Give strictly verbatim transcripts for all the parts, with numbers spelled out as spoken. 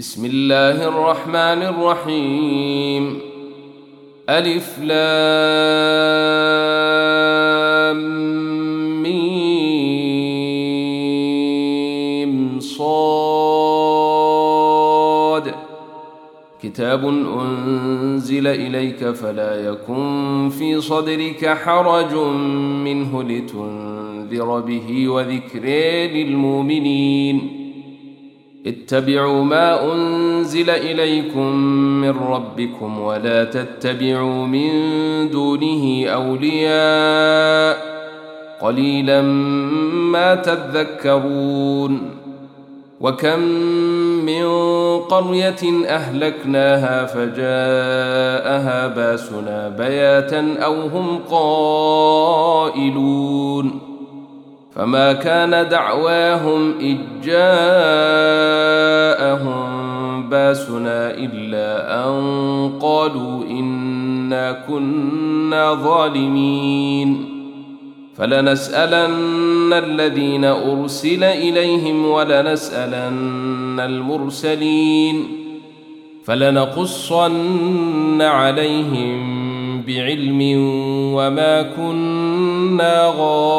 بسم الله الرحمن الرحيم. ألف لام ميم صاد. كتاب أنزل إليك فلا يكن في صدرك حرج منه لتنذر به وذكر للمؤمنين. اتبعوا ما أنزل إليكم من ربكم ولا تتبعوا من دونه أولياء قليلا ما تذكرون. وكم من قرية أهلكناها فجاءها باسنا بياتا أو هم قائلون فما كان دعواهم إذ جاءهم باسنا إلا أن قالوا إنا كنا ظالمين. فلنسألن الذين أرسل إليهم ولنسألن المرسلين فلنقصن عليهم بعلم وما كنا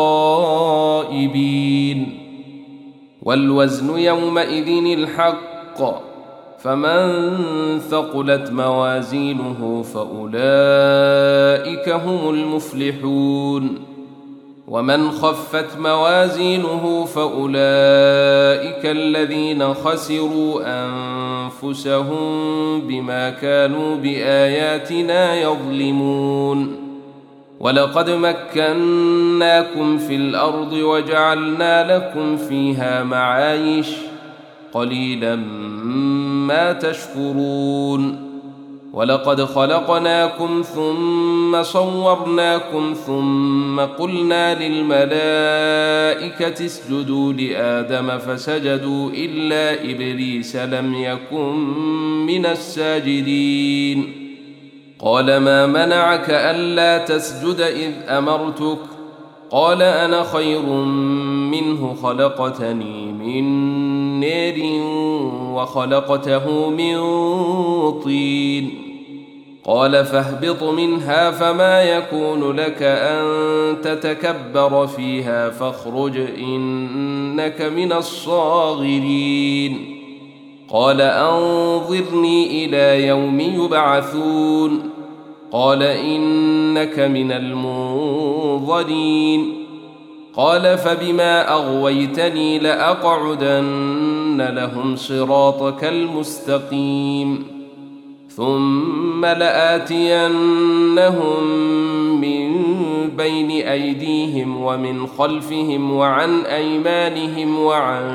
غائبين. والوزن يومئذ الحق فمن ثقلت موازينه فأولئك هم المفلحون ومن خفت موازينه فأولئك الذين خسروا أنفسهم بما كانوا بآياتنا يظلمون. ولقد مكناكم في الأرض وجعلنا لكم فيها معايش قليلا ما تشكرون. ولقد خلقناكم ثم صورناكم ثم قلنا للملائكة اسجدوا لآدم فسجدوا إلا إبليس لم يكن من الساجدين. قال ما منعك ألا تسجد إذ أمرتك؟ قال أنا خير منه خلقتني من نار وخلقته من طين. قال فاهبط منها فما يكون لك أن تتكبر فيها فاخرج إنك من الصاغرين. قال أنظرني إلى يوم يبعثون. قال إنك من المنظرين. قال فبما أغويتني لأقعدن لهم صراطك المستقيم ثم لآتينهم من بين أيديهم ومن خلفهم وعن أيمانهم وعن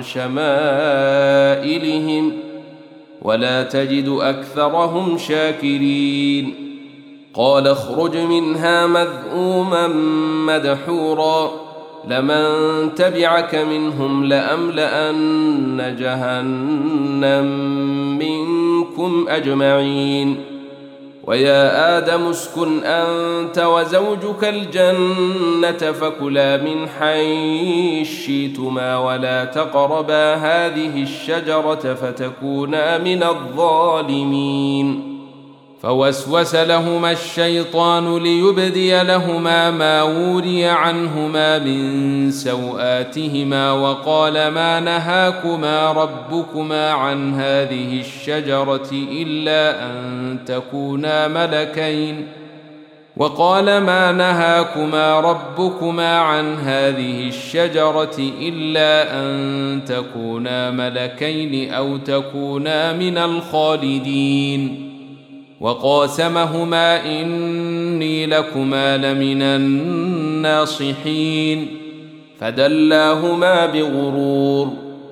شمائلهم ولا تجد أكثرهم شاكرين. قال اخرج منها مذءوما مدحورا لمن تبعك منهم لأملأن جهنم منكم أجمعين. ويا آدم اسكن أنت وزوجك الجنة فكلا من حيث شئتما ولا تقربا هذه الشجرة فتكونا من الظالمين. فوسوس لهما الشيطان ليبدي لهما ما وري عنهما من سوآتهما وقال ما نهاكما ربكما عن هذه الشجرة إلا أن تكونا ملكين وقال ما نهاكما ربكما عن هذه الشجرة إلا أن تكونا ملكين أو تكونا من الخالدين. وقاسمهما إني لكما لمن الناصحين فدلاهما بغرور.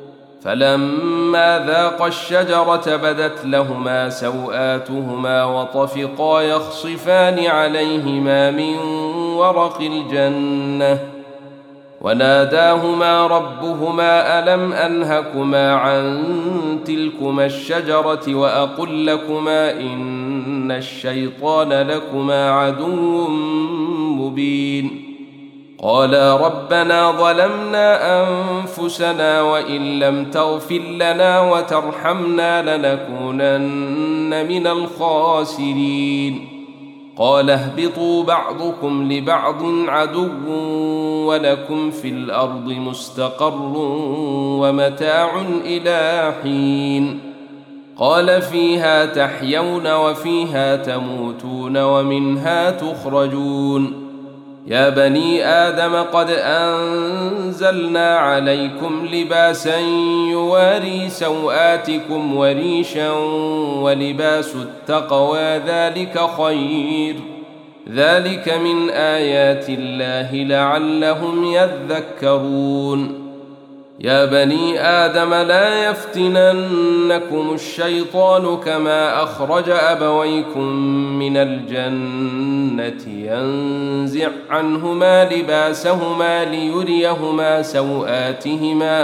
فلما ذاقا الشجرة بدت لهما سوآتهما وطفقا يخصفان عليهما من ورق الجنة وناداهما ربهما ألم أنهكما عن تلكما الشجرة وأقل لكما إن الشيطان لكما عدو مبين. قالا ربنا ظلمنا أنفسنا وإن لم تغفر لنا وترحمنا لنكونن من الخاسرين قال اهبطوا بعضكم لبعض عدو ولكم في الأرض مستقر ومتاع إلى حين قال فيها تحيون وفيها تموتون ومنها تخرجون يا بني آدم قد أنزلنا عليكم لباسا يواري سوآتكم وريشا ولباس التقوى ذلك خير ذلك من آيات الله لعلهم يذكرون يا بني آدم لا يفتننكم الشيطان كما أخرج أبويكم من الجنة ينزع عنهما لباسهما ليريهما سوآتهما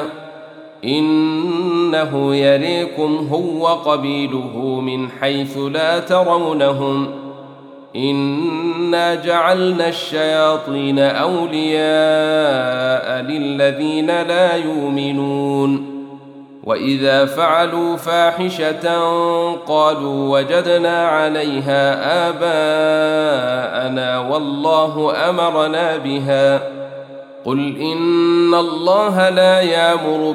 إنه يريكم هو قبيله من حيث لا ترونهم إنا جعلنا الشياطين أولياء للذين لا يؤمنون وإذا فعلوا فاحشة قالوا وجدنا عليها آباءنا والله أمرنا بها قل إن الله لا يأمر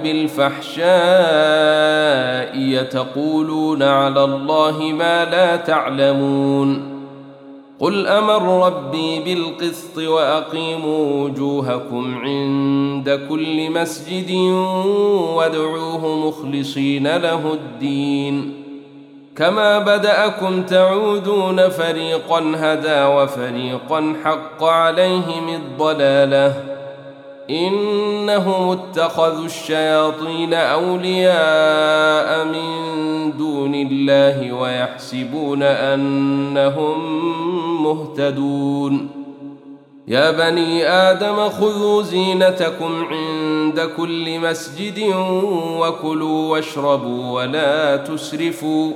بالفحشاء يتقولون على الله ما لا تعلمون قل أمر ربي بالقسط وأقيموا وجوهكم عند كل مسجد وادعوه مخلصين له الدين كما بدأكم تعودون فريقا هدى وفريقا حق عليهم الضلالة إنهم اتخذوا الشياطين أولياء من دون الله ويحسبون أنهم مهتدون يا بني آدم خذوا زينتكم عند كل مسجد وكلوا واشربوا ولا تسرفوا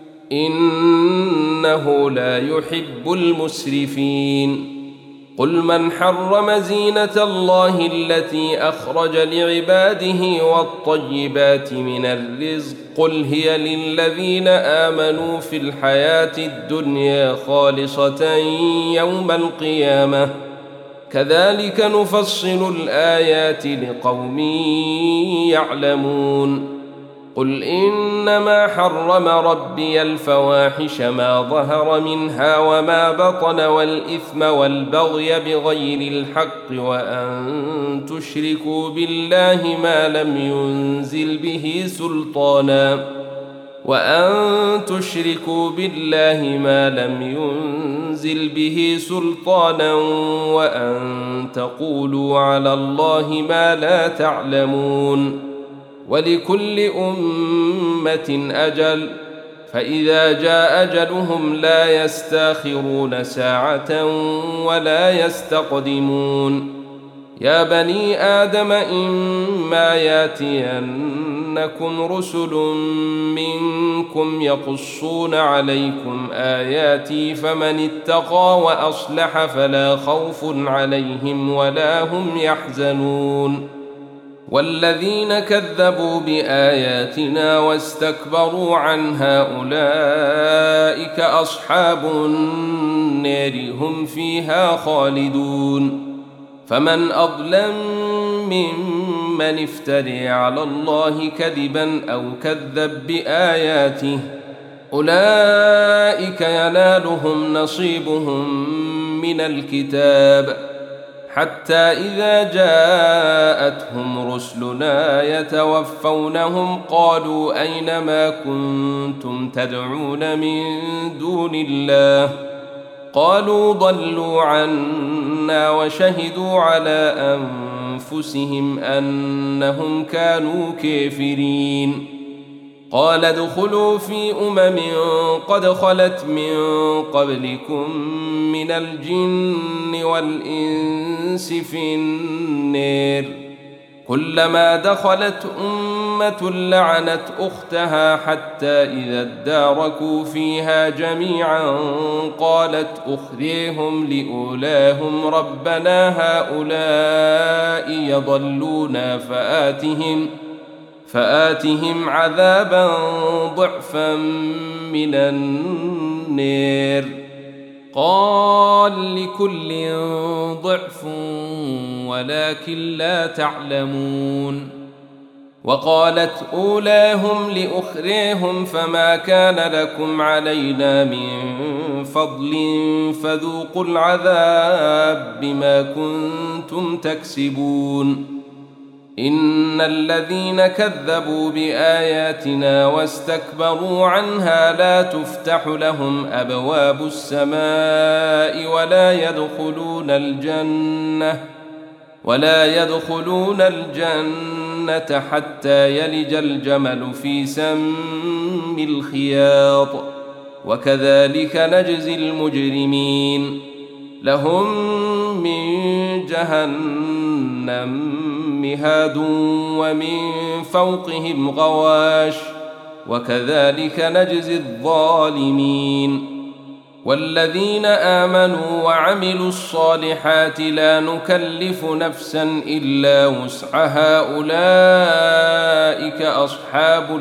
إنه لا يحب المسرفين قل من حرم زينة الله التي أخرج لعباده والطيبات من الرزق قل هي للذين آمنوا في الحياة الدنيا خالصة يوم القيامة كذلك نفصل الآيات لقوم يعلمون قل إنما حرم ربي الفواحش ما ظهر منها وما بطن والإثم والبغي بغير الحق وأن تشركوا بالله ما لم ينزل به سلطانا وأن تشركوا بالله ما لم ينزل به سلطانا وأن تقولوا على الله ما لا تعلمون ولكل أمة أجل فإذا جاء أجلهم لا يستاخرون ساعة ولا يستقدمون يا بني آدم إما ياتينكم رسل منكم يقصون عليكم آياتي فمن اتقى وأصلح فلا خوف عليهم ولا هم يحزنون والذين كذبوا بآياتنا واستكبروا عنها أولئك أصحاب النار هم فيها خالدون فمن أظلم ممن افتري على الله كذبا أو كذب بآياته أولئك ينالهم نصيبهم من الكتاب حتى إذا جاءتهم رسلنا يتوفونهم قالوا أين ما كنتم تدعون من دون الله قالوا ضلوا عنا وشهدوا على أنفسهم أنهم كانوا كافرين قال ادخلوا في أمم قد خلت من قبلكم من الجن والإنس في النار كلما دخلت أمة أمة لعنت أختها حتى إذا اداركوا فيها جميعا قالت أخريهم لأولاهم ربنا هؤلاء يضلونا فآتهم فآتهم عذابا ضعفا من النار قال لكل ضعف ولكن لا تعلمون وقالت أولاهم لأخريهم فما كان لكم علينا من فضل فذوقوا العذاب بما كنتم تكسبون إن الذين كذبوا بآياتنا واستكبروا عنها لا تفتح لهم أبواب السماء ولا يدخلون الجنة ولا يدخلون الجنة حتى يلج الجمل في سم الخياط وكذلك نجزي المجرمين لهم من جهنم مهاد ومن فوقهم غواش وكذلك نجزي الظالمين والذين آمنوا وعملوا الصالحات لا نكلف نفسا إلا وسعها أولئك أصحاب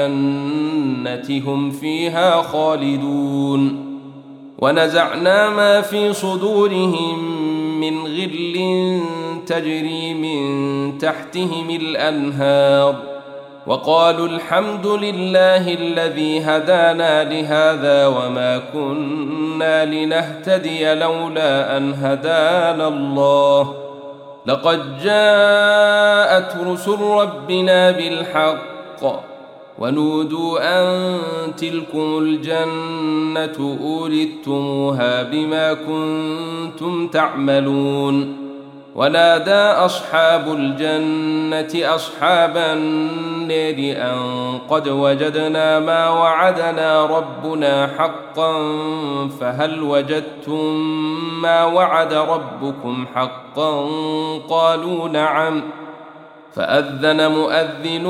الجنة هم فيها خالدون ونزعنا ما في صدورهم من غل تجري من تحتهم الأنهار وقالوا الحمد لله الذي هدانا لهذا وما كنا لنهتدي لولا أن هدانا الله لقد جاءت رسل ربنا بالحق ونودوا أن تلكم الجنة أورثتموها بما كنتم تعملون ونادى أصحاب الجنة أصحاب النار أن قد وجدنا ما وعدنا ربنا حقا فهل وجدتم ما وعد ربكم حقا قالوا نعم فأذن مؤذن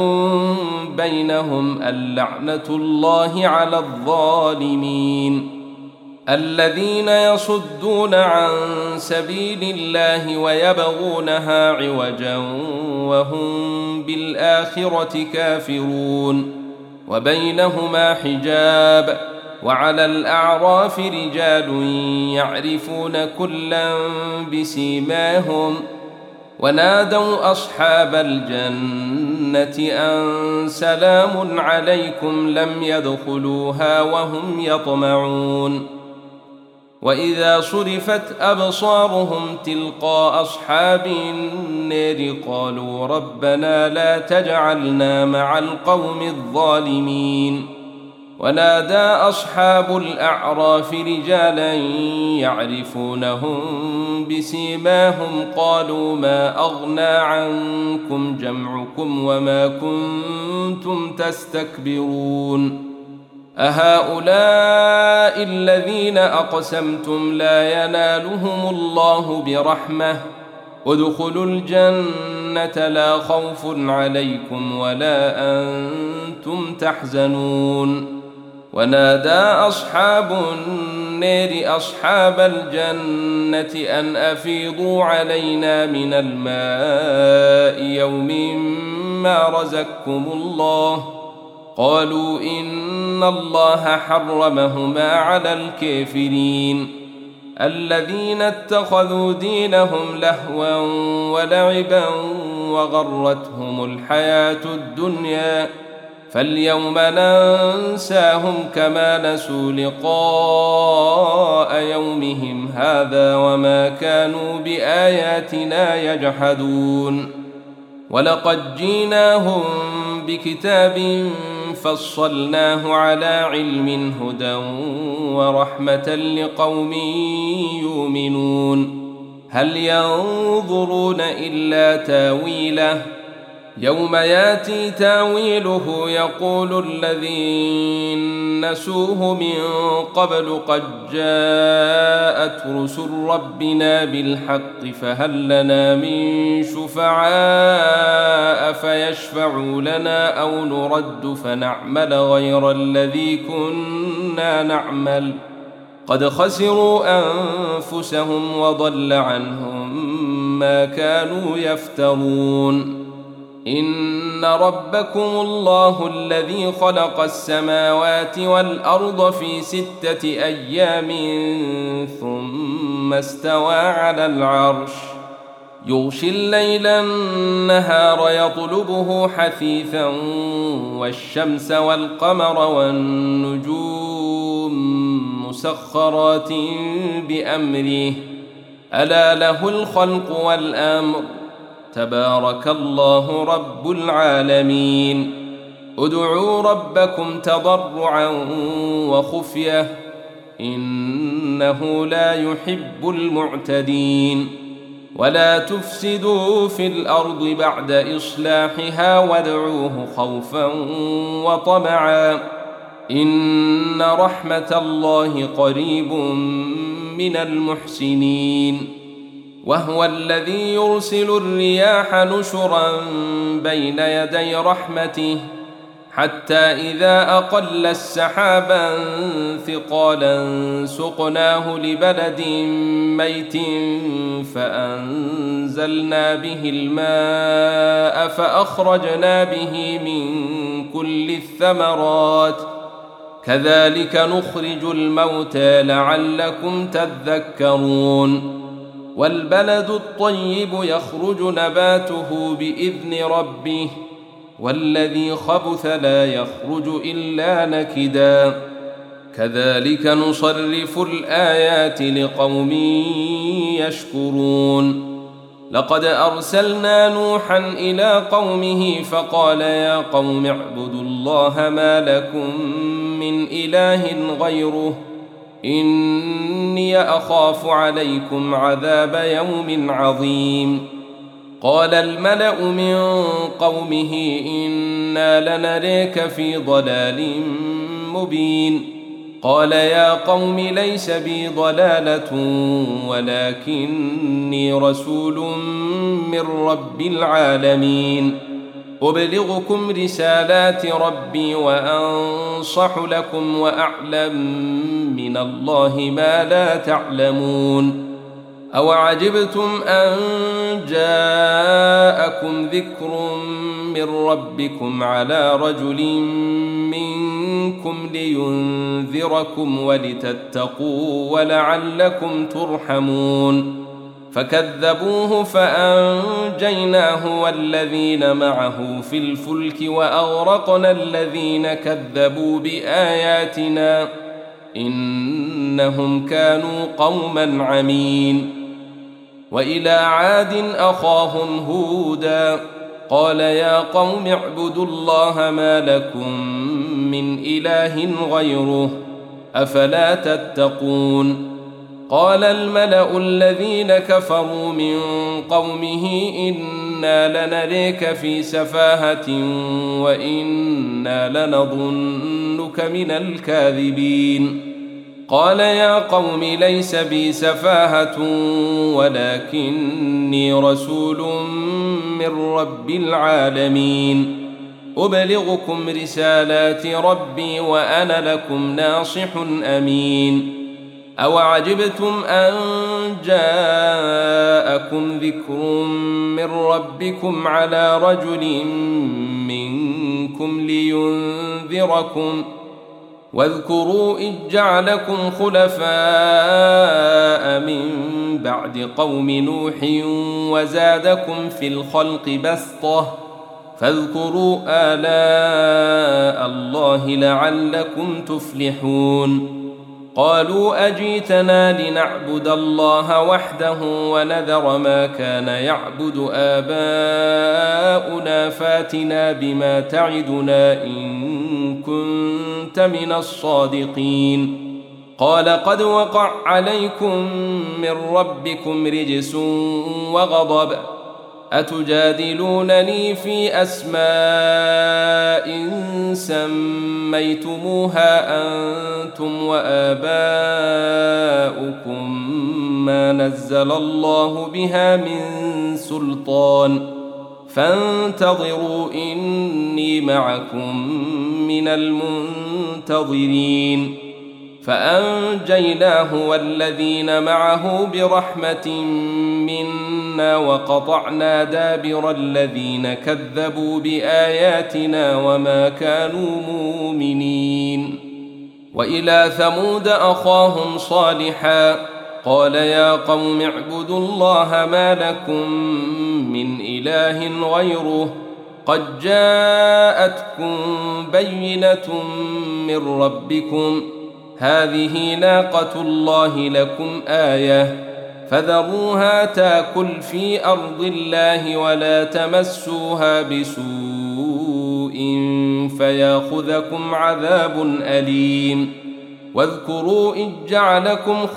بينهم اللعنة الله على الظالمين الذين يصدون عن سبيل الله ويبغونها عوجا وهم بالآخرة كافرون وبينهما حجاب وعلى الأعراف رجال يعرفون كلا بسيماهم ونادوا أصحاب الجنة أن سلام عليكم لم يدخلوها وهم يطمعون وإذا صرفت أبصارهم تلقاء أصحاب النار قالوا ربنا لا تجعلنا مع القوم الظالمين ونادى أصحاب الأعراف رجالا يعرفونهم بسيماهم قالوا ما أغنى عنكم جمعكم وما كنتم تستكبرون أهؤلاء الذين أقسمتم لا ينالهم الله برحمة ادخلوا الجنة لا خوف عليكم ولا أنتم تحزنون ونادى أصحاب النار أصحاب الجنة أن أفيضوا علينا من الماء يوم ما رزقكم الله قالوا إن الله حرمهما على الكافرين الذين اتخذوا دينهم لهوا ولعبا وغرتهم الحياة الدنيا فاليوم ننساهم كما نسوا لقاء يومهم هذا وما كانوا بآياتنا يجحدون ولقد جيناهم بكتاب فصلناه على علم هدى ورحمة لقوم يؤمنون هل ينظرون إلا تاويله يوم ياتي تاويله يقول الذين نسوه من قبل قد جاءت رسل ربنا بالحق فهل لنا من شفعاء فيشفعوا لنا أو نرد فنعمل غير الذي كنا نعمل قد خسروا أنفسهم وضل عنهم ما كانوا يفترون. إن ربكم الله الذي خلق السماوات والأرض في ستة أيام ثم استوى على العرش يغشي الليل النهار يطلبه حثيثا والشمس والقمر والنجوم مسخرات بأمره ألا له الخلق والأمر تبارك الله رب العالمين. ادعوا ربكم تضرعا وخفية إنه لا يحب المعتدين. ولا تفسدوا في الأرض بعد إصلاحها وادعوه خوفا وطمعا إن رحمة الله قريب من المحسنين. وهو الذي يرسل الرياح نشرا بين يدي رحمته حتى إذا أقل السحابا ثقالا سقناه لبلد ميت فأنزلنا به الماء فأخرجنا به من كل الثمرات كذلك نخرج الموتى لعلكم تذكرون. والبلد الطيب يخرج نباته بإذن ربه والذي خبث لا يخرج إلا نكدا كذلك نصرف الآيات لقوم يشكرون. لقد أرسلنا نوحا إلى قومه فقال يا قوم اعبدوا الله ما لكم من إله غيره إني أخاف عليكم عذاب يوم عظيم. قال الملأ من قومه إنا لنريك في ضلال مبين. قال يا قوم ليس بي ضلالة ولكني رسول من رب العالمين أبلغكم رسالات ربي وأنصح لكم وأعلم من الله ما لا تعلمون. أوعجبتم أن جاءكم ذكر من ربكم على رجل منكم لينذركم ولتتقوا ولعلكم ترحمون. فكذبوه فأنجيناه والذين معه في الفلك وأغرقنا الذين كذبوا بآياتنا إنهم كانوا قوما عمين. وإلى عاد أخاهم هودا قال يا قوم اعبدوا الله ما لكم من إله غيره أفلا تتقون. قال الملأ الذين كفروا من قومه إنا لنريك في سفاهة وإنا لنظنك من الكاذبين. قال يا قوم ليس بي سفاهة ولكني رسول من رب العالمين أبلغكم رسالات ربي وأنا لكم ناصح أمين. أوعجبتم أن جاءكم ذكر من ربكم على رجل منكم لينذركم واذكروا إذ جعلكم خلفاء من بعد قوم نوح وزادكم في الخلق بسطة فاذكروا آلاء الله لعلكم تفلحون. قالوا أجيتنا لنعبد الله وحده ونذر ما كان يعبد آباؤنا فاتنا بما تعدنا إن كنت من الصادقين. قال قد وقع عليكم من ربكم رجس وغضب أتجادلونني في أسماء سميتموها أنتم وآباؤكم ما نزل الله بها من سلطان فانتظروا إني معكم من المنتظرين فأنجيناه والذين معه برحمة منا وقطعنا دابر الذين كذبوا بآياتنا وما كانوا مؤمنين. وإلى ثمود أخاهم صالحا قال يا قوم اعبدوا الله ما لكم من إله غيره قد جاءتكم بينة من ربكم هذه ناقة الله لكم آية فذروها تاكل في أرض الله ولا تمسوها بسوء فياخذكم عذاب أليم. واذكروا إذ جعلكم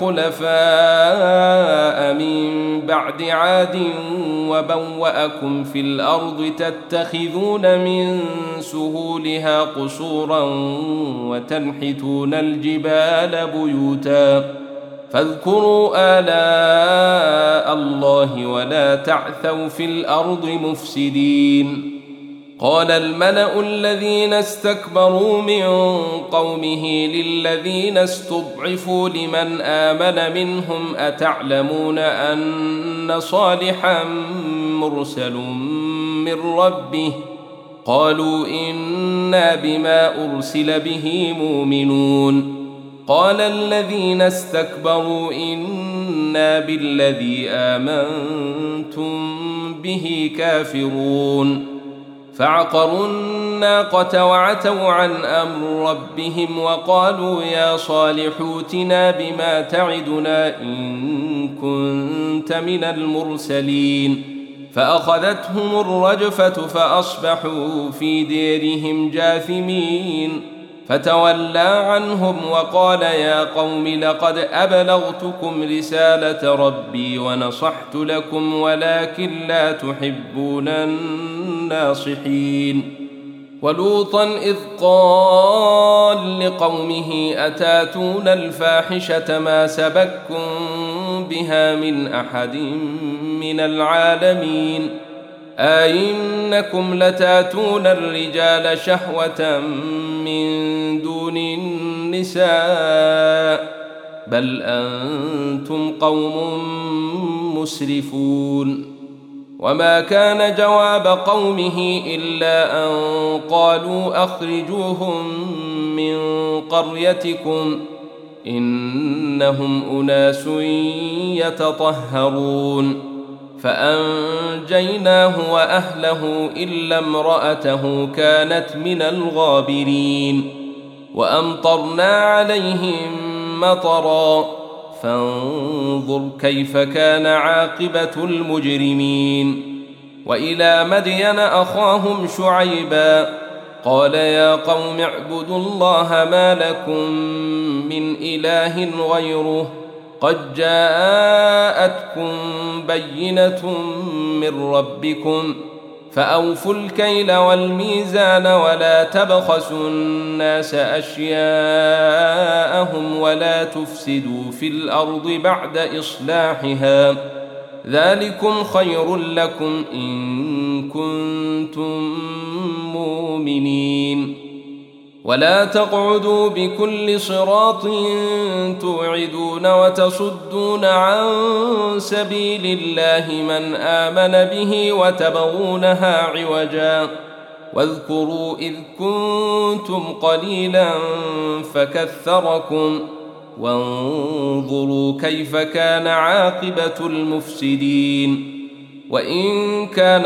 خلفاء من بعد عاد وبوأكم في الأرض تتخذون من سهولها قصورا وتنحتون الجبال بيوتا فاذكروا آلاء الله ولا تعثوا في الأرض مفسدين. قال الملأ الذين استكبروا من قومه للذين استضعفوا لمن آمن منهم أتعلمون أن صالحا مرسل من ربه قالوا إنا بما أرسل به مؤمنون. قال الذين استكبروا إنا بالذي آمنتم به كافرون فعقروا الناقة وعتوا عن أمر ربهم وقالوا يا صالح ائتنا بما تعدنا إن كنت من المرسلين فأخذتهم الرجفة فأصبحوا في ديرهم جاثمين فتولى عنهم وقال يا قوم لقد أبلغتكم رسالة ربي ونصحت لكم ولكن لا تحبون الناصحين. ولوطا إذ قال لقومه أتاتون الفاحشة ما سبقكم بها من أحد من العالمين أئنكم لتاتون الرجال شهوة من دون النساء بل أنتم قوم مسرفون. وما كان جواب قومه إلا أن قالوا أخرجوهم من قريتكم إنهم أناس يتطهرون فأنجيناه وأهله إلا امرأته كانت من الغابرين وأمطرنا عليهم مطرا فانظر كيف كان عاقبة المجرمين. وإلى مدين أخاهم شعيبا قال يا قوم اعبدوا الله ما لكم من إله غيره قد جاءتكم بينة من ربكم فأوفوا الكيل والميزان ولا تبخسوا الناس أشياءهم ولا تفسدوا في الأرض بعد إصلاحها ذلكم خير لكم إن كنتم مؤمنين. ولا تقعدوا بكل صراط توعدون وتصدون عن سبيل الله من آمن به وتبغونها عوجا واذكروا إذ كنتم قليلا فكثركم وانظروا كيف كان عاقبة المفسدين. وإن كان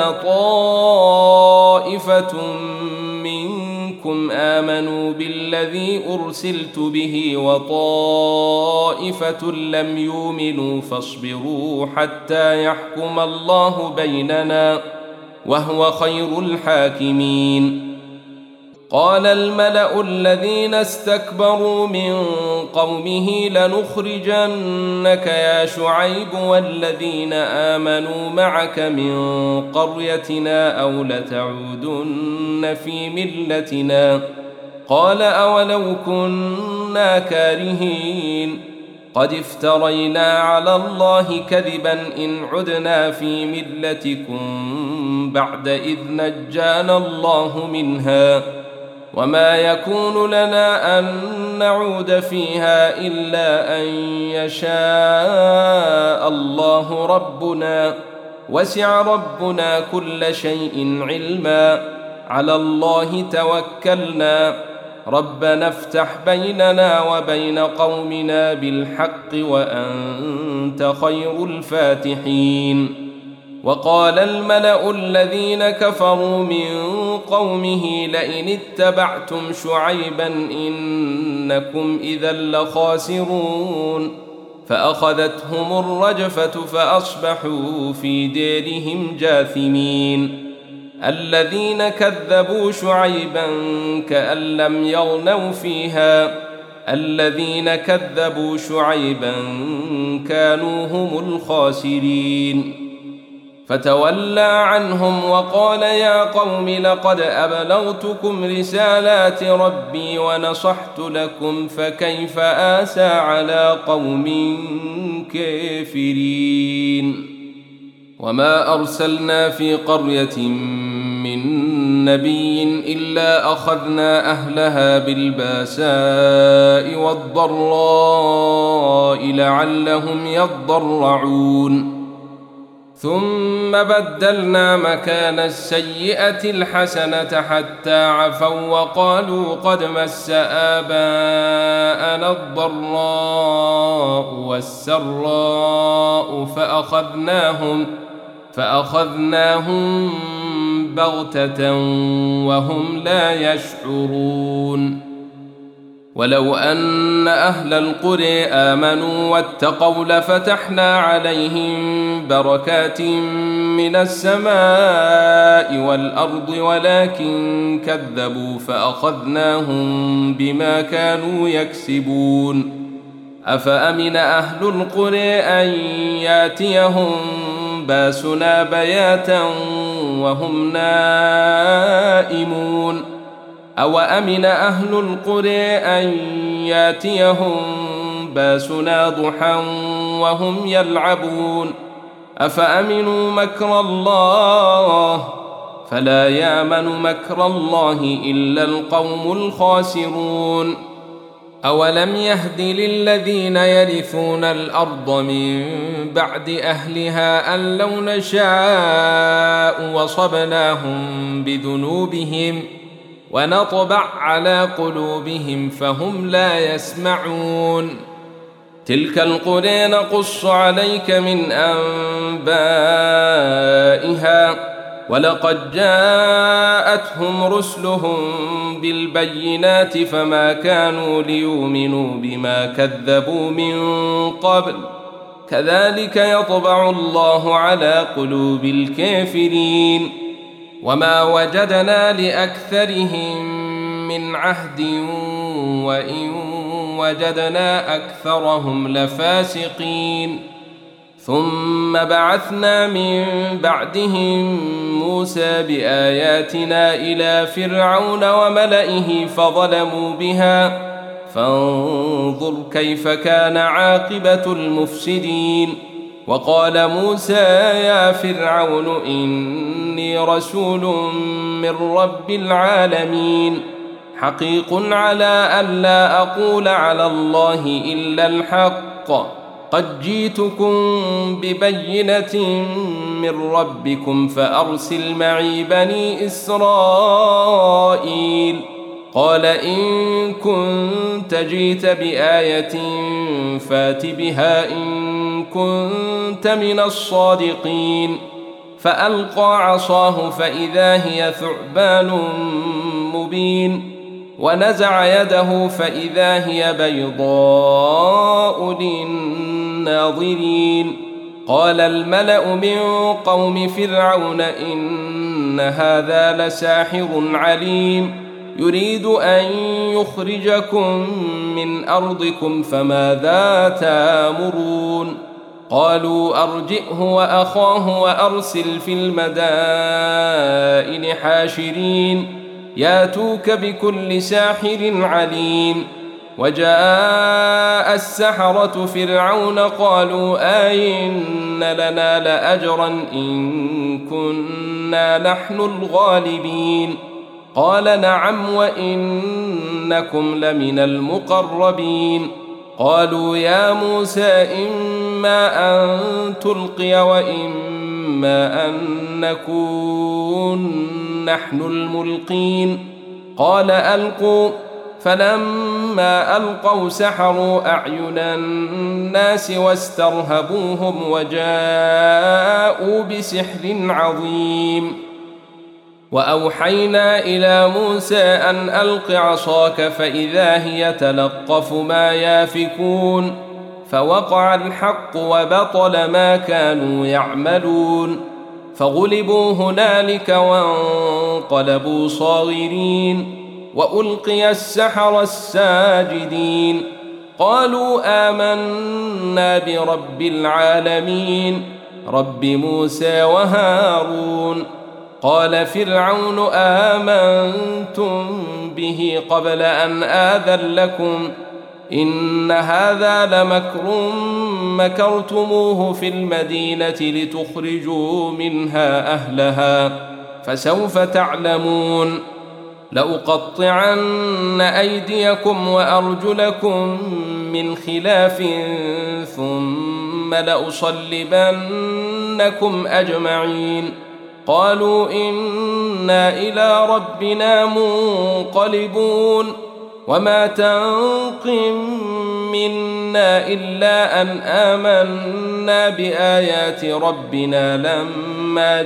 طائفة منكم آمنوا بالذي أرسلت به وطائفة لم يؤمنوا فاصبروا حتى يحكم الله بيننا وهو خير الحاكمين. قال الملأ الذين استكبروا من قومه لنخرجنك يا شعيب والذين آمنوا معك من قريتنا أو لتعودن في ملتنا قال أولو كنا كارهين قد افترينا على الله كذبا إن عدنا في ملتكم بعد إذ نجانا الله منها وما يكون لنا أن نعود فيها إلا أن يشاء الله ربنا وسع ربنا كل شيء علما على الله توكلنا ربنا افتح بيننا وبين قومنا بالحق وأنت خير الفاتحين. وقال الملأ الذين كفروا من قومه لئن اتبعتم شعيبا إنكم إذا لخاسرون فأخذتهم الرجفة فأصبحوا في ديرهم جاثمين. الذين كذبوا شعيبا كأن لم يغنوا فيها الذين كذبوا شعيبا كانوا هم الخاسرين. فتولى عنهم وقال يا قوم لقد أبلغتكم رسالات ربي ونصحت لكم فكيف آسى على قوم كافرين. وما أرسلنا في قرية من نبي إلا أخذنا أهلها بالباساء والضراء لعلهم يضرعون ثم بدلنا مكان السيئة الحسنة حتى عفوا وقالوا قد مس آباءنا الضراء والسراء فأخذناهم فأخذناهم بغتة وهم لا يشعرون. ولو أن أهل القرى آمنوا واتقوا لفتحنا عليهم بركات من السماء والأرض ولكن كذبوا فأخذناهم بما كانوا يكسبون. أفأمن أهل القرى أن ياتيهم باسنا بياتا وهم نائمون أو أمن أهل القرى أن ياتيهم باسنا ضحى وهم يلعبون أفأمنوا مكر الله فلا يأمن مكر الله إلا القوم الخاسرون. أولم يهد للذين يرثون الأرض من بعد أهلها أن لو نشاء وصبناهم بذنوبهم ونطبع على قلوبهم فهم لا يسمعون. تلك القرى نقص عليك من أنبائها ولقد جاءتهم رسلهم بالبينات فما كانوا ليؤمنوا بما كذبوا من قبل كذلك يطبع الله على قلوب الكافرين. وما وجدنا لأكثرهم من عهد وإن وجدنا أكثرهم لفاسقين. ثم بعثنا من بعدهم موسى بآياتنا إلى فرعون وملئه فظلموا بها فانظر كيف كان عاقبة المفسدين. وقال موسى يا فرعون إني رسول من رب العالمين حقيق على ألا أقول على الله إلا الحق قد جئتكم ببينة من ربكم فأرسل معي بني إسرائيل. قال إن كنت جئت بآية فات بها إن كنت من الصادقين. فألقى عصاه فإذا هي ثعبان مبين ونزع يده فإذا هي بيضاء للناظرين. قال الملأ من قوم فرعون إن هذا لساحر عليم يريد أن يخرجكم من أرضكم فماذا تأمرون قالوا أرجئه وأخاه وأرسل في المدائن حاشرين ياتوك بكل ساحر عليم وجاء السحرة فرعون قالوا أئن لنا لأجرا إن كنا نحن الغالبين قال نعم وإنكم لمن المقربين قالوا يا موسى إما أن تلقي وإما أن نكون نحن الملقين قال ألقوا فلما ألقوا سحروا أعين الناس واسترهبوهم وجاءوا بسحر عظيم وأوحينا إلى موسى أن ألق عصاك فإذا هي تلقف ما يافكون فوقع الحق وبطل ما كانوا يعملون فغلبوا هنالك وانقلبوا صاغرين وألقي السحرة الساجدين قالوا آمنا برب العالمين رب موسى وهارون قال فرعون آمنتم به قبل أن آذن لكم إن هذا لمكر مكرتموه في المدينة لتخرجوا منها أهلها فسوف تعلمون لأقطعن أيديكم وأرجلكم من خلاف ثم لأصلبنكم أجمعين قالوا إنا إلى ربنا منقلبون وما تنقم منا إلا أن آمنا بآيات ربنا لما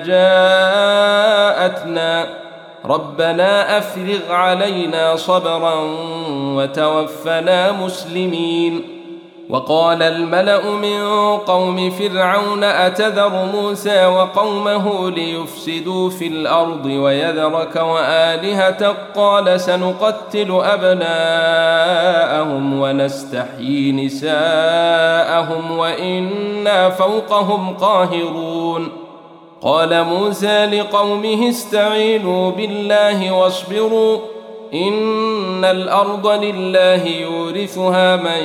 جاءتنا ربنا أفرغ علينا صبرا وتوفنا مسلمين وقال الملأ من قوم فرعون أتذر موسى وقومه ليفسدوا في الأرض ويذرك وآلهتك قال سنقتل أبناءهم ونستحيي نساءهم وإنا فوقهم قاهرون قال موسى لقومه استعينوا بالله واصبروا إن الأرض لله يورثها من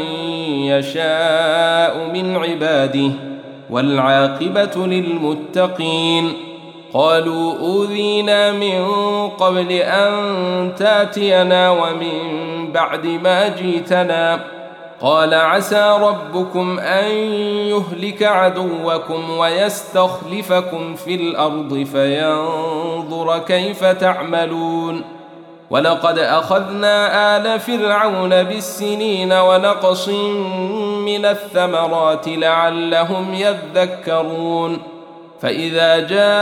يشاء من عباده والعاقبة للمتقين قالوا أوذينا من قبل أن تاتينا ومن بعد ما جيتنا قال عسى ربكم أن يهلك عدوكم ويستخلفكم في الأرض فينظر كيف تعملون ولقد أخذنا آل فرعون بالسنين ونقص من الثمرات لعلهم يذكرون فإذا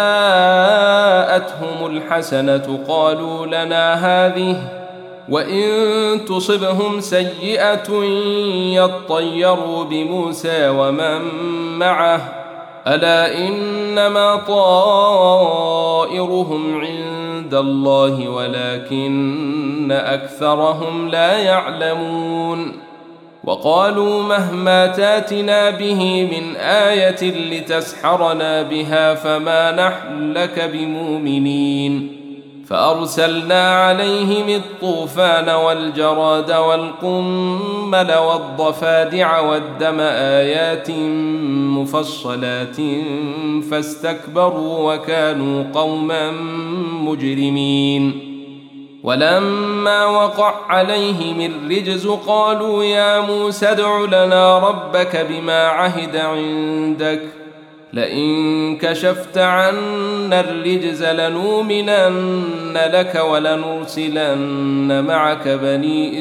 جاءتهم الحسنة قالوا لنا هذه وإن تصبهم سيئة يطيروا بموسى ومن معه ألا إنما طائرهم عند الله ولكن أكثرهم لا يعلمون وقالوا مهما تاتنا به من آية لتسحرنا بها فما نحن لك بمؤمنين فأرسلنا عليهم الطوفان والجراد والقمل والضفادع والدم آيات مفصلات فاستكبروا وكانوا قوما مجرمين ولما وقع عليهم الرجز قالوا يا موسى ادع لنا ربك بما عهد عندك لئن كشفت عنا الرجز لنؤمنن لك ولنرسلن معك بني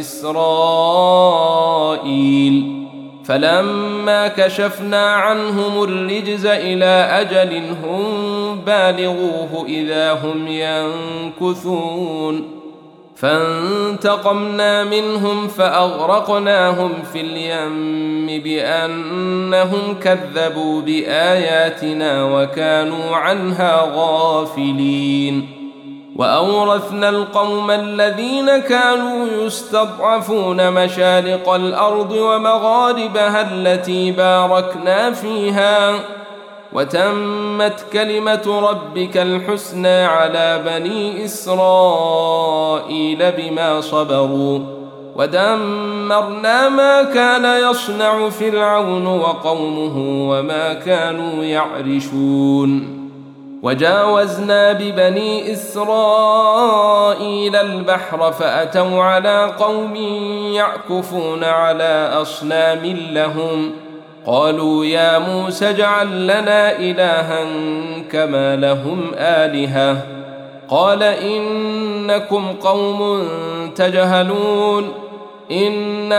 إسرائيل فلما كشفنا عنهم الرجز إلى أجل هم بالغوه إذا هم ينكثون فانتقمنا منهم فأغرقناهم في اليم بأنهم كذبوا بآياتنا وكانوا عنها غافلين وأورثنا القوم الذين كانوا يستضعفون مشارق الأرض ومغاربها التي باركنا فيها وتمت كلمة ربك الحسنى على بني إسرائيل بما صبروا ودمرنا ما كان يصنع فرعون وقومه وما كانوا يعرشون وجاوزنا ببني إسرائيل البحر فأتوا على قوم يعكفون على أصنام لهم قالوا يا موسى اجعل لنا إلها كما لهم آلهة قال إنكم قوم تجهلون إن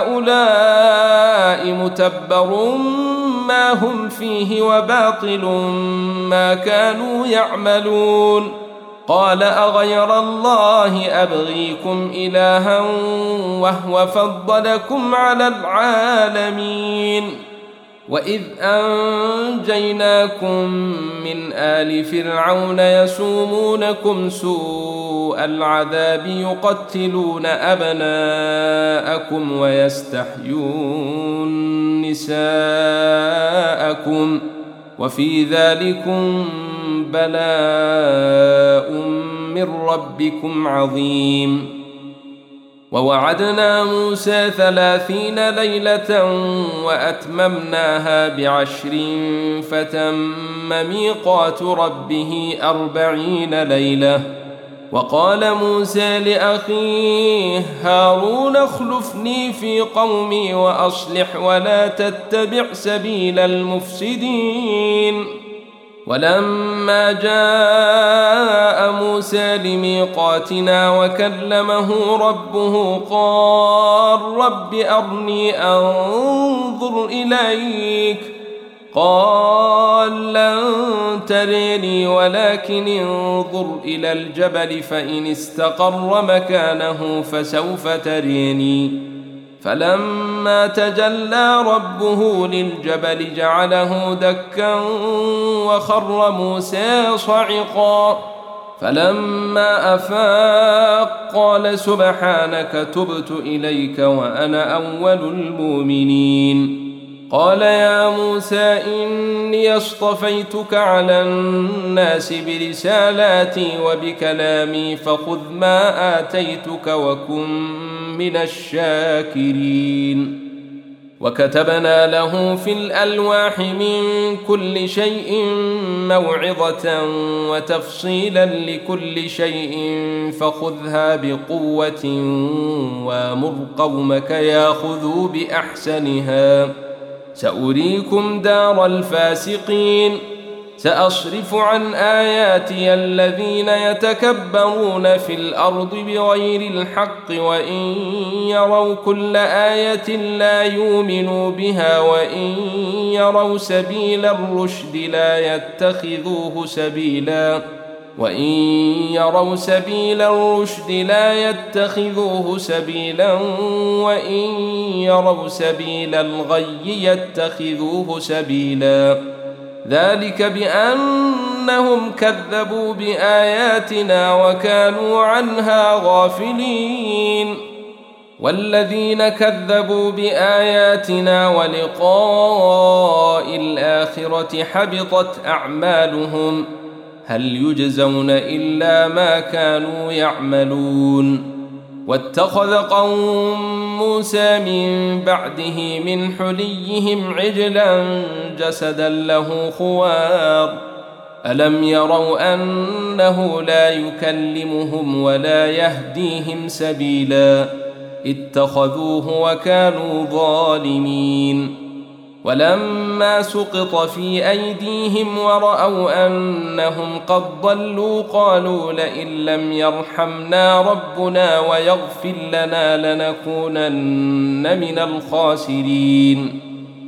هؤلاء متبر ما هم فيه وباطل ما كانوا يعملون قال أغير الله أبغيكم إلها وهو فضلكم على العالمين وإذ أنجيناكم من آل فرعون يسومونكم سوء العذاب يقتلون أبناءكم ويستحيون نساءكم وفي ذلكم بلاء من ربكم عظيم ووعدنا موسى ثلاثين ليلة وأتممناها بعشر فتم ميقات ربه أربعين ليلة وقال موسى لأخيه هارون اخلفني في قومي وأصلح ولا تتبع سبيل المفسدين ولما جاء موسى لميقاتنا وكلمه ربه قال رب أرني أنظر إليك قال لن تريني ولكن انظر إلى الجبل فإن استقر مكانه فسوف تريني فلما تجلى ربه للجبل جعله دكا وخر موسى صعقا فلما أفاق قال سبحانك تبت إليك وأنا أول المؤمنين قال يا موسى إني اصطفيتك على الناس برسالاتي وبكلامي فخذ ما آتيتك وكن من الشاكرين وكتبنا له في الألواح من كل شيء موعظة وتفصيلا لكل شيء فخذها بقوة وامر قومك ياخذوا بأحسنها سأريكم دار الفاسقين سأصرف عن آياتي الذين يتكبرون في الأرض بغير الحق وإن يروا كل آية لا يؤمنوا بها وإن يروا سبيل الرشد لا يتخذوه سبيلا وإن يروا سبيل الرشد لا يتخذوه سبيلا وإن يروا سبيل الغي يتخذوه سبيلا ذلك بأنهم كذبوا بآياتنا وكانوا عنها غافلين والذين كذبوا بآياتنا ولقاء الآخرة حبطت أعمالهم هل يجزون إلا ما كانوا يعملون واتخذ قوم موسى من بعده من حليهم عجلا جسدا له خوار ألم يروا أنه لا يكلمهم ولا يهديهم سبيلا اتخذوه وكانوا ظالمين ولما سقط في أيديهم ورأوا أنهم قد ضلوا قالوا لئن لم يرحمنا ربنا ويغفر لنا لنكونن من الخاسرين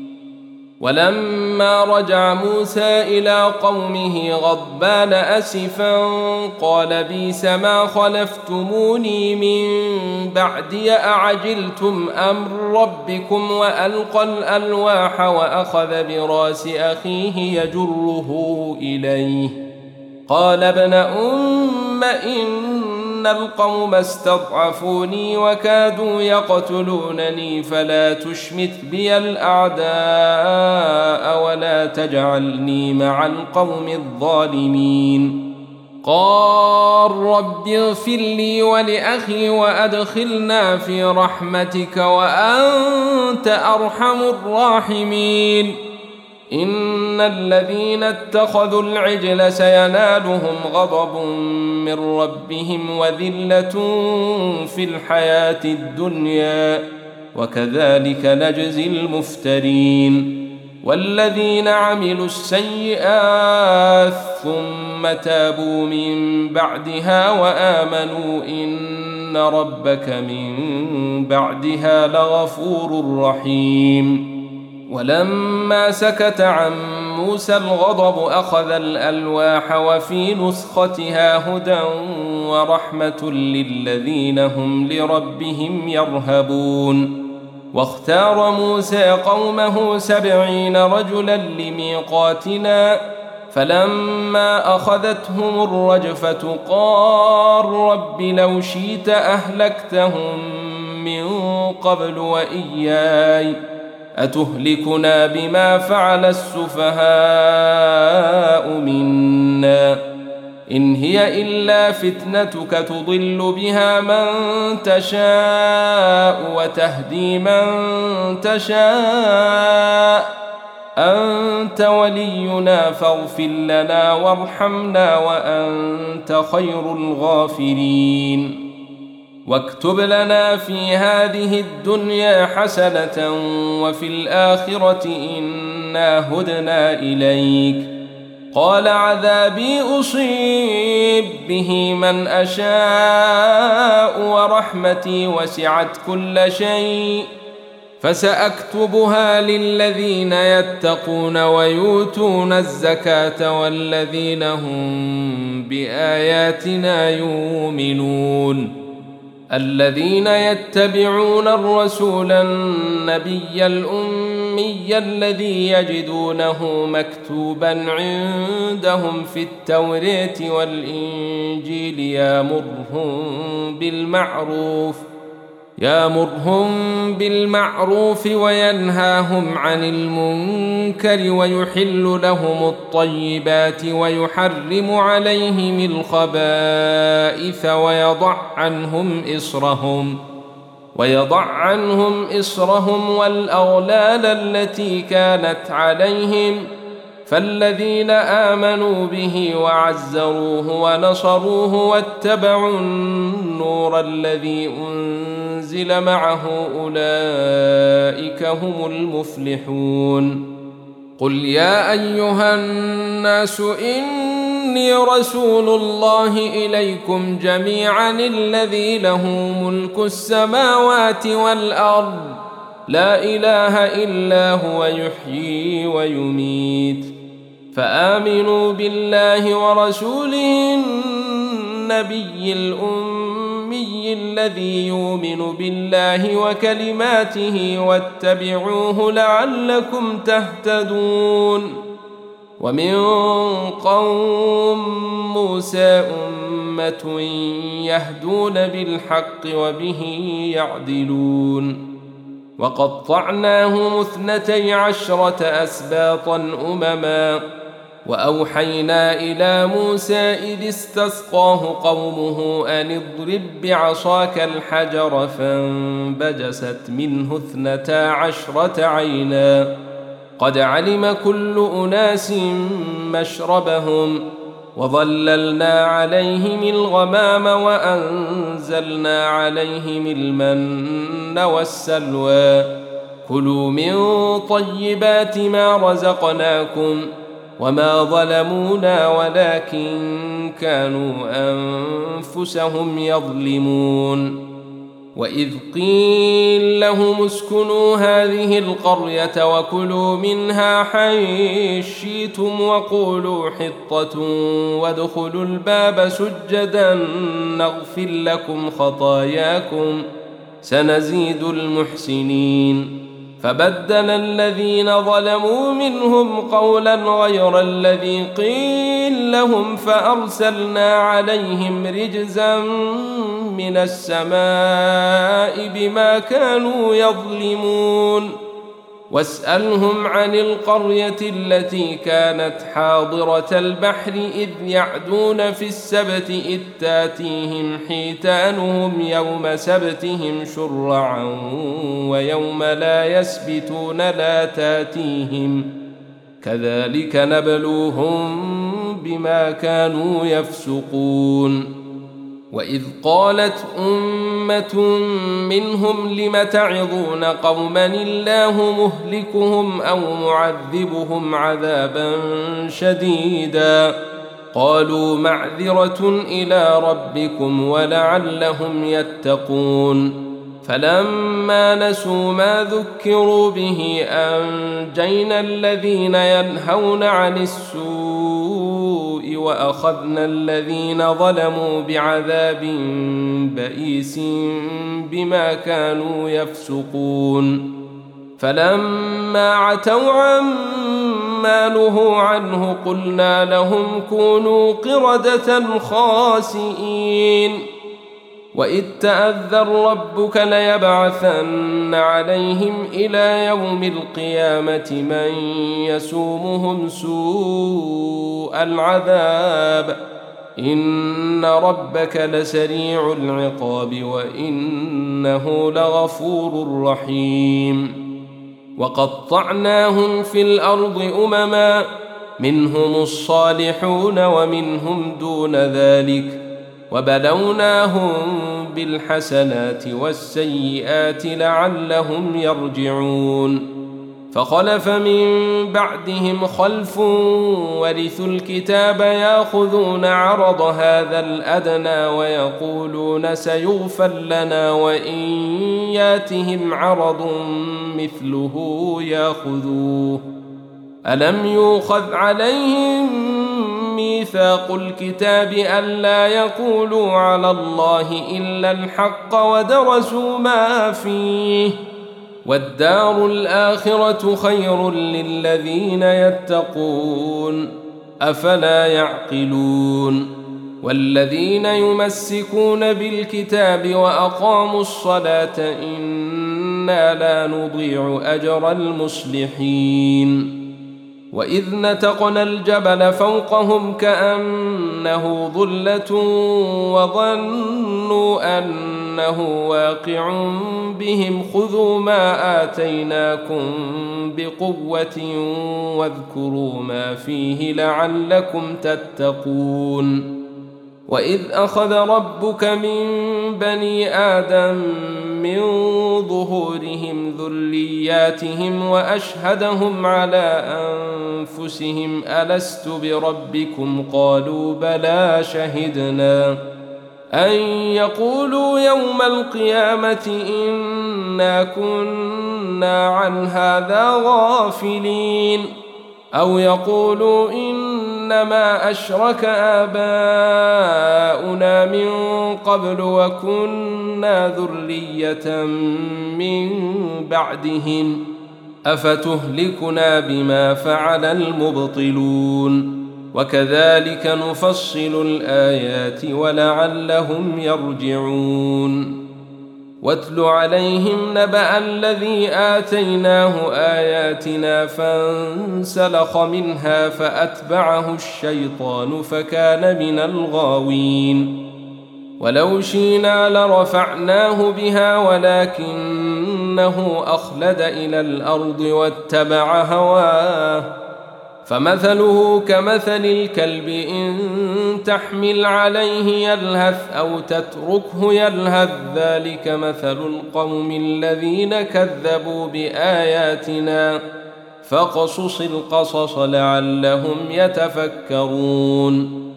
ولما رجع موسى إلى قومه غضبان أسفا قال بئس ما خلفتموني من بعدي أعجلتم أمر ربكم وألقى الألواح وأخذ براس أخيه يجره إليه قال ابن أم إن القوم استضعفوني وكادوا يقتلونني فلا تشمت بي الأعداء ولا تجعلني مع القوم الظالمين. قال رب اغفر لي ولأخي وأدخلنا في رحمتك وأنت أرحم الراحمين. إن الذين اتخذوا العجل سينالهم غضب من ربهم وذلة في الحياة الدنيا وكذلك نجزي المفترين. والذين عملوا السيئات ثم تابوا من بعدها وآمنوا إن ربك من بعدها لغفور رحيم. ولما سكت عن موسى الغضب أخذ الألواح وفي نسختها هدى ورحمة للذين هم لربهم يرهبون. واختار موسى قومه سبعين رجلا لميقاتنا فلما أخذتهم الرجفة قال رب لو شئت أهلكتهم من قبل وإياي أتهلكنا بما فعل السفهاء منا إن هي إلا فتنتك تضل بها من تشاء وتهدي من تشاء أنت ولينا فاغفر لنا وارحمنا وأنت خير الغافرين. واكتب لنا في هذه الدنيا حسنة وفي الآخرة إنا هدنا إليك. قال عذابي أصيب به من أشاء ورحمتي وسعت كل شيء فسأكتبها للذين يتقون ويؤتون الزكاة والذين هم بآياتنا يؤمنون. الذين يتبعون الرسول النبي الأمي الذي يجدونه مكتوبا عندهم في التوراة والإنجيل يأمرهم بالمعروف يأمرهم بالمعروف وينهاهم عن المنكر ويحل لهم الطيبات ويحرم عليهم الخبائث ويضع عنهم إصرهم ويضع عنهم إصرهم والأغلال التي كانت عليهم. فالذين آمنوا به وعزروه ونصروه واتبعوا النور الذي أنزل معه أولئك هم المفلحون. قل يا أيها الناس إني رسول الله إليكم جميعا الذي له ملك السماوات والأرض لا إله إلا هو يحيي ويميت. فآمنوا بالله ورسوله النبي الأمي الذي يؤمن بالله وكلماته واتبعوه لعلكم تهتدون. ومن قوم موسى أمة يهدون بالحق وبه يعدلون. وقطعناهم اثنتي عشرة أسباطا أمما وأوحينا إلى موسى إذ استسقاه قومه أن اضرب بعصاك الحجر فانبجست منه اثنتا عشرة عينا قد علم كل أناس مشربهم وظللنا عليهم الغمام وأنزلنا عليهم المن والسلوى كلوا من طيبات ما رزقناكم وما ظلمونا ولكن كانوا أنفسهم يظلمون. وإذ قيل لهم اسكنوا هذه القرية وكلوا منها حيث شئتم وقولوا حطة وادخلوا الباب سجدا نغفر لكم خطاياكم سنزيد المحسنين. فبدل الذين ظلموا منهم قولا غير الذي قيل لهم فأرسلنا عليهم رجزا من السماء بما كانوا يظلمون واسألهم عن القرية التي كانت حاضرة البحر إذ يعدون في السبت إذ تاتيهم حيتانهم يوم سبتهم شرعا ويوم لا يسبتون لا تاتيهم كذلك نبلوهم بما كانوا يفسقون وإذ قالت أمة منهم لم تعظون قوما الله مهلكهم أو معذبهم عذابا شديدا قالوا معذرة إلى ربكم ولعلهم يتقون فلما نسوا ما ذكروا به أنجينا الذين ينهون عن السوء وأخذنا الذين ظلموا بعذاب بئيس بما كانوا يفسقون فلما عتوا عما نهوا عنه قلنا لهم كونوا قردة خاسئين وإذ تأذن ربك ليبعثن عليهم إلى يوم القيامة من يسومهم سوء العذاب إن ربك لسريع العقاب وإنه لغفور رحيم وقطعناهم في الأرض أمما منهم الصالحون ومنهم دون ذلك وبلوناهم بالحسنات والسيئات لعلهم يرجعون فخلف من بعدهم خلف ورثوا الكتاب ياخذون عرض هذا الأدنى ويقولون سيغفر لنا وإن ياتهم عرض مثله ياخذوه ألم يؤخذ عليهم ميثاق الكتاب ألا يقولوا على الله إلا الحق ودرسوا ما فيه والدار الآخرة خير للذين يتقون أفلا يعقلون والذين يمسكون بالكتاب وأقاموا الصلاة إنا لا نضيع أجر المصلحين وإذ نتقنا الجبل فوقهم كأنه ظلة وظنوا أنه واقع بهم خذوا ما آتيناكم بقوة واذكروا ما فيه لعلكم تتقون وإذ أخذ ربك من بني آدم من ظهورهم ذرياتهم وأشهدهم على أنفسهم ألست بربكم قالوا بلى شهدنا أن يقولوا يوم القيامة إنا كنا عن هذا غافلين أو يقولوا إنما أشرك آباؤنا من قبل وكنا ذرية من بعدهم أفتهلكنا بما فعل المبطلون وكذلك نفصل الآيات ولعلهم يرجعون واتل عليهم نبأ الذي آتيناه آياتنا فانسلخ منها فأتبعه الشيطان فكان من الغاوين ولو شئنا لرفعناه بها ولكنه أخلد إلى الأرض واتبع هواه فمثله كمثل الكلب إن تحمل عليه يلهث أو تتركه يلهث ذلك مثل القوم الذين كذبوا بآياتنا فاقصص القصص لعلهم يتفكرون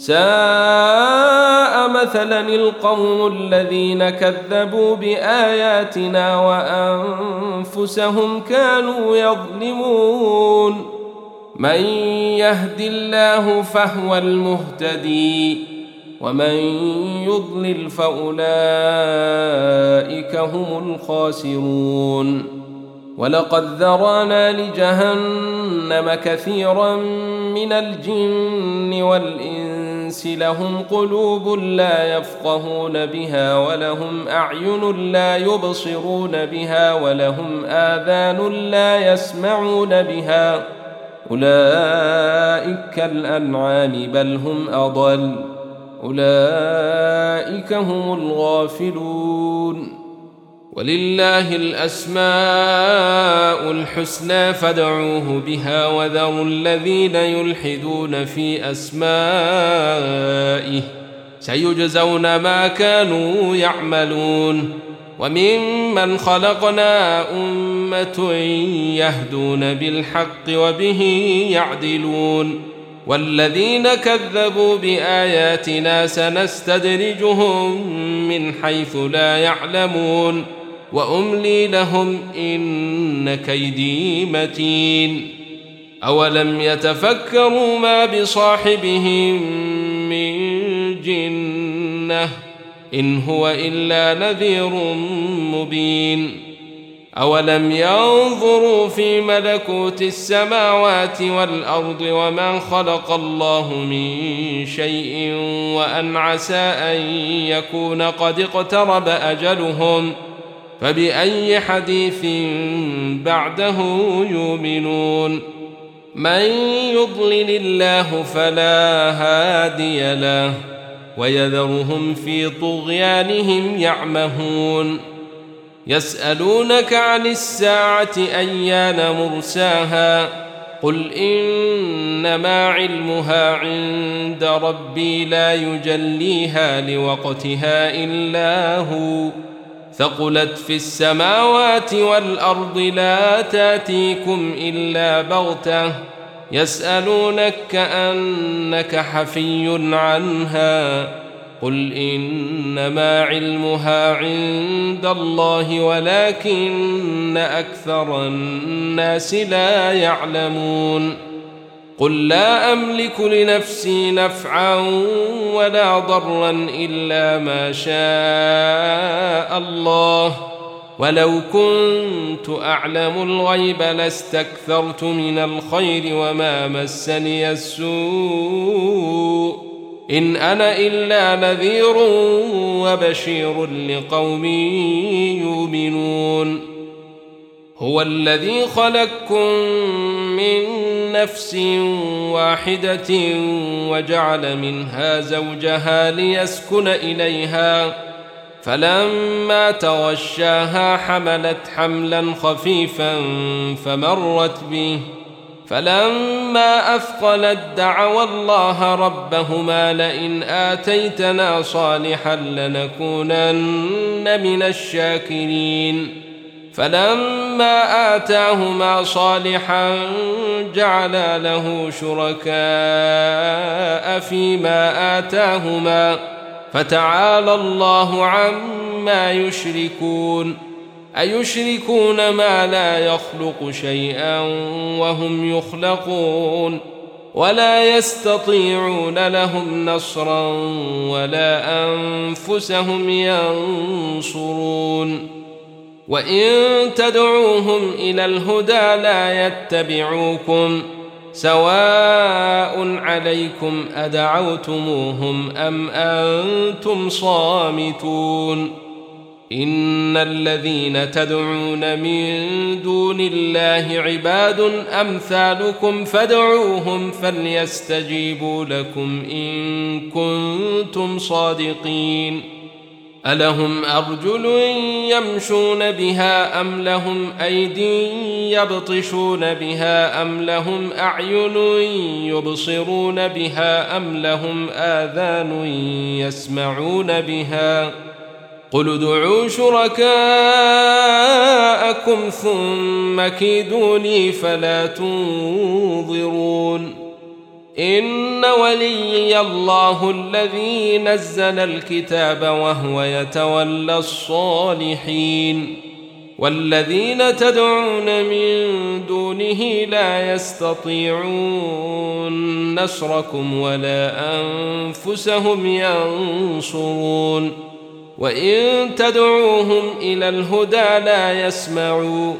ساء مثلا القوم الذين كذبوا بآياتنا وأنفسهم كانوا يظلمون من يهد الله فهو المهتدي ومن يضلل فأولئك هم الخاسرون ولقد ذرانا لجهنم كثيرا من الجن والإنس لهم قلوب لا يفقهون بها ولهم أعين لا يبصرون بها ولهم آذان لا يسمعون بها أولئك كالأنعام بل هم أضل أولئك هم الغافلون ولله الأسماء الحسنى فادعوه بها وذروا الذين يلحدون في أسمائه سيجزون ما كانوا يعملون وممن خلقنا أمة يهدون بالحق وبه يعدلون والذين كذبوا بآياتنا سنستدرجهم من حيث لا يعلمون وأملي لهم إن كيدي متين أولم يتفكروا ما بصاحبهم من جنة إن هو إلا نذير مبين أولم ينظروا في ملكوت السماوات والأرض وما خلق الله من شيء وأن عسى أن يكون قد اقترب أجلهم فبأي حديث بعده يؤمنون من يضلل الله فلا هادي له ويذرهم في طغيانهم يعمهون يسألونك عن الساعة أيان مرساها قل إنما علمها عند ربي لا يجليها لوقتها إلا هو ثقلت في السماوات والأرض لا تاتيكم إلا بغتة يسألونك كأنك حفي عنها قل إنما علمها عند الله ولكن أكثر الناس لا يعلمون قل لا أملك لنفسي نفعا ولا ضرا إلا ما شاء الله ولو كنت أعلم الغيب لاستكثرت من الخير وما مسني السوء إن أنا إلا نذير وبشير لقوم يؤمنون هو الذي خلقكم من نفس واحدة وجعل منها زوجها ليسكن إليها فلما تغشاها حملت حملا خفيفا فمرت به فلما أثقلت دعوا الله ربهما لئن آتيتنا صالحا لنكونن من الشاكرين فلما آتاهما صالحا جعلا له شركاء فيما آتاهما فتعالى الله عما يشركون أيشركون ما لا يخلق شيئا وهم يخلقون ولا يستطيعون لهم نصرا ولا أنفسهم ينصرون وإن تدعوهم إلى الهدى لا يتبعوكم سواء عليكم أدعوتموهم أم أنتم صامتون إن الذين تدعون من دون الله عباد أمثالكم فادعوهم فليستجيبوا لكم إن كنتم صادقين ألهم أرجل يمشون بها أم لهم أيدي يبطشون بها أم لهم أعين يبصرون بها أم لهم آذان يسمعون بها قل ادعوا شركاءكم ثم كيدوني فلا تنظرون إن وليي الله الذي نزل الكتاب وهو يتولى الصالحين والذين تدعون من دونه لا يستطيعون نصركم ولا أنفسهم ينصرون وإن تدعوهم إلى الهدى لا يسمعوا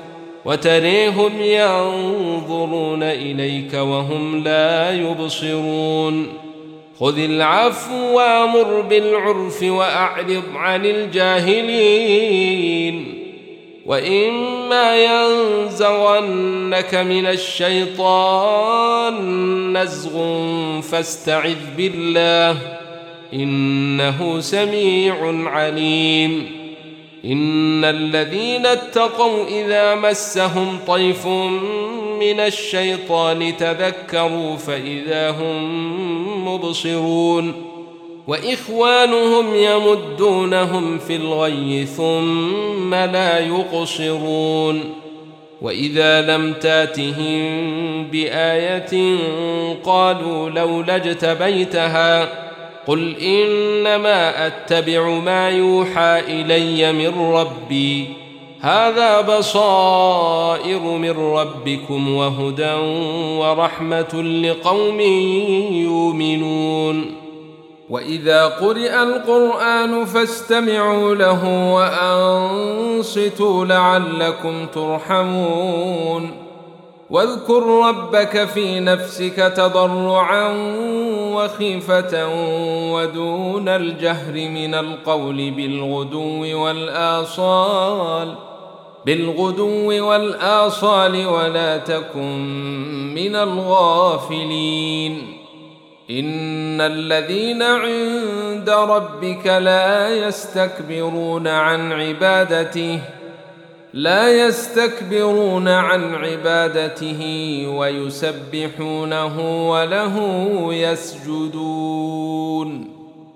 وتريهم ينظرون إليك وهم لا يبصرون خذ العفو وامر بالعرف وأعرض عن الجاهلين وإما ينزغنك من الشيطان نزغ فاستعذ بالله إنه سميع عليم إن الذين اتقوا إذا مسهم طيف من الشيطان تذكروا فإذا هم مبصرون وإخوانهم يمدونهم في الغي ثم لا يقصرون وإذا لم تاتهم بآية قالوا لولا اجتبيتها قل إنما أتبع ما يوحى إلي من ربي هذا بصائر من ربكم وهدى ورحمة لقوم يؤمنون وإذا قرئ القرآن فاستمعوا له وأنصتوا لعلكم ترحمون واذكر ربك في نفسك تضرعا وخيفة ودون الجهر من القول بالغدو والآصال بالغدو والآصال ولا تكن من الغافلين إن الذين عند ربك لا يستكبرون عن عبادته لا يستكبرون عن عبادته ويسبحونه وله يسجدون